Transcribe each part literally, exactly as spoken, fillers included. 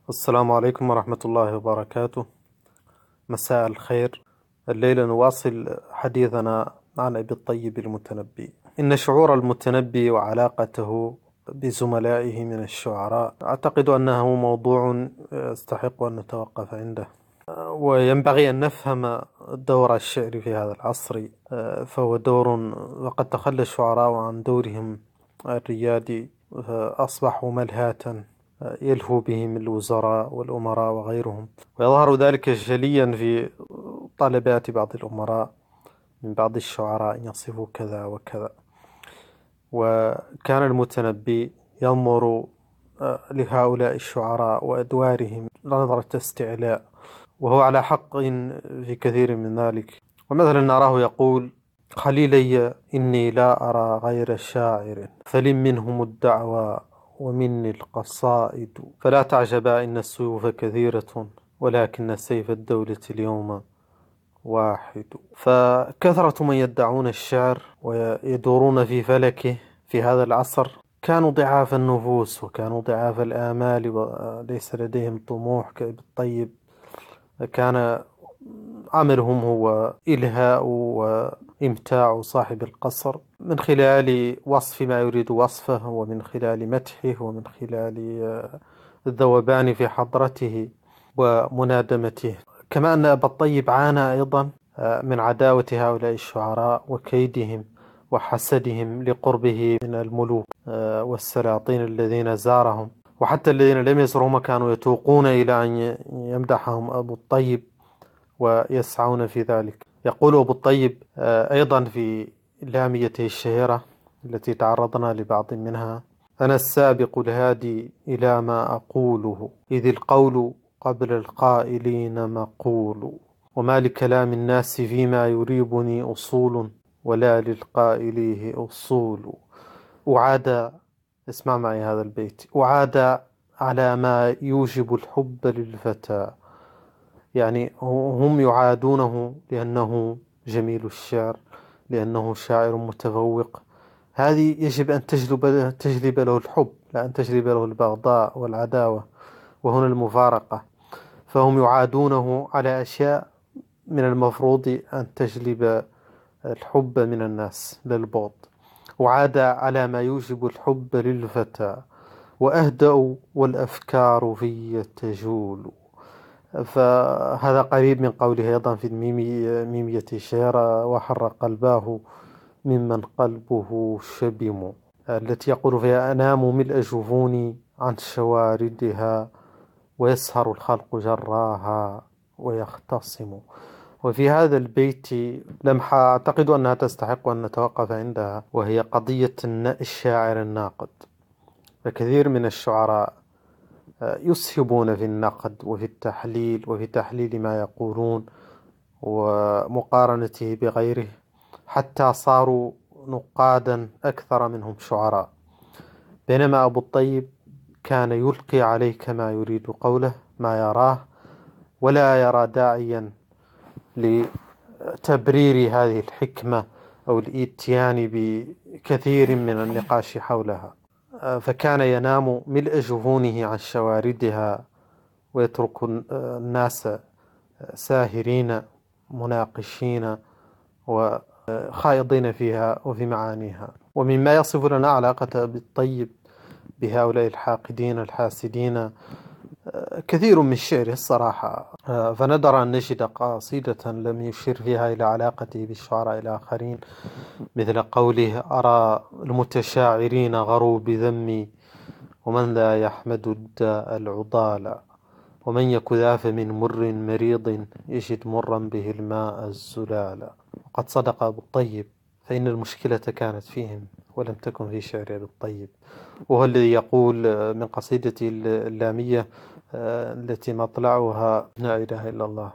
السلام عليكم ورحمة الله وبركاته. مساء الخير. الليلة نواصل حديثنا عن أبي الطيب المتنبي. إن شعور المتنبي وعلاقته بزملائه من الشعراء أعتقد أنه موضوع يستحق أن نتوقف عنده، وينبغي أن نفهم دور الشعر في هذا العصر، فهو دور وقد تخلى الشعراء عن دورهم الريادي، أصبحوا ملهاة يلهو بهم الوزراء والأمراء وغيرهم، ويظهر ذلك جليا في طلبات بعض الأمراء من بعض الشعراء أن يصفوا كذا وكذا. وكان المتنبي ينظر لهؤلاء الشعراء وأدوارهم نظرة استعلاء، وهو على حق في كثير من ذلك. ومثلا نراه يقول: خليلي إني لا أرى غير شاعر، فلم منهم الدعوى ومني القصائد، فلا تعجبا إن السيوف كثيرة ولكن سيف الدولة اليوم واحد. فكثرة من يدعون الشعر ويدورون في فلكه في هذا العصر كانوا ضعاف النفوس وكانوا ضعاف الآمال وليس لديهم طموح كأبي الطيب. كان عملهم هو إلهاء وإمتاع صاحب القصر من خلال وصف ما يريد وصفه، ومن خلال مدحه، ومن خلال الذوبان في حضرته ومنادمته. كما أن أبا الطيب عانى أيضا من عداوة هؤلاء الشعراء وكيدهم وحسدهم لقربه من الملوك والسلاطين الذين زارهم، وحتى الذين لم يزرهم كانوا يتوقون إلى أن يمدحهم أبو الطيب ويسعون في ذلك. يقول أبو الطيب أيضا في لاميته الشهيرة التي تعرضنا لبعض منها: أنا السابق الهادي إلى ما أقوله، إذ القول قبل القائلين مقول، وما لكلام الناس فيما يريبني أصول، ولا للقائليه أصول. وعاد، اسمع معي هذا البيت: وعاد على ما يوجب الحب للفتى، يعني هم يعادونه لأنه جميل الشعر، لأنه شاعر متفوق. هذه يجب أن تجلب, تجلب له الحب، لا أن تجلب له البغضاء والعداوة وهنا المفارقة. فهم يعادونه على أشياء من المفروض أن تجلب الحب من الناس للبغض. وعاد على ما يوجب الحب للفتى، وأهدأ والأفكار في تجول. فهذا قريب من قوله أيضا في ميمية الشعر: وحر قلباه ممن قلبه شبم، التي يقول فيها: أنام ملء جفوني عن شواردها، ويسهر الخلق جراها ويختصم. وفي هذا البيت لمحة أعتقد أنها تستحق أن نتوقف عندها، وهي قضية الشاعر الناقد. فكثير من الشعراء يسهبون في النقد وفي التحليل وفي تحليل ما يقولون ومقارنته بغيره، حتى صاروا نقادا أكثر منهم شعراء. بينما أبو الطيب كان يلقي عليك ما يريد قوله، ما يراه، ولا يرى داعيا لتبرير هذه الحكمة أو الإتيان بكثير من النقاش حولها. فكان ينام ملء جفونه عن شواردها، ويترك الناس ساهرين مناقشين وخائضين فيها وفي معانيها. ومما يصف لنا علاقة أبي الطيب بهؤلاء الحاقدين الحاسدين كثير من شعره الصراحة، فندر أن نجد قصيدة لم يشير فيها إلى علاقته بالشعراء الآخرين، مثل قوله: أرى المتشاعرين غروا بذمي، ومن لا يحمد الداء العضال، ومن يك ذاف من مر مريض يجد مرا به الماء الزلال. وقد صدق أبو الطيب، فإن المشكلة كانت فيهم ولم تكن في شعر أبي الطيب. وهو الذي يقول من قصيدتي اللامية التي مطلعها لا إله إلا الله: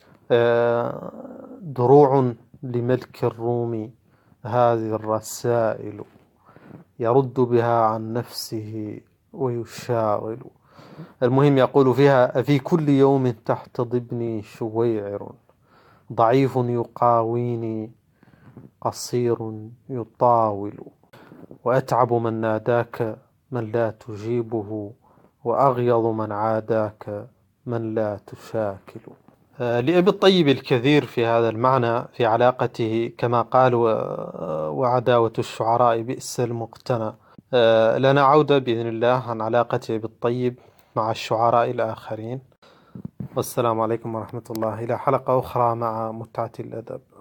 دروع لملك الروم هذه الرسائل، يرد بها عن نفسه ويشاغل. المهم يقول فيها: أفي كل يوم تحت ضبني شويعر، ضعيف يقاويني قصير يطاول، وأتعب من ناداك من لا تجيبه، وأغيض من عاداك من لا تشاكل. لأبي الطيب الكثير في هذا المعنى في علاقته كما قال وعداوة الشعراء بئس المقتنى. لنا عودة بإذن الله عن علاقة أبي الطيب مع الشعراء الآخرين. والسلام عليكم ورحمة الله، إلى حلقة أخرى مع متعة الأدب.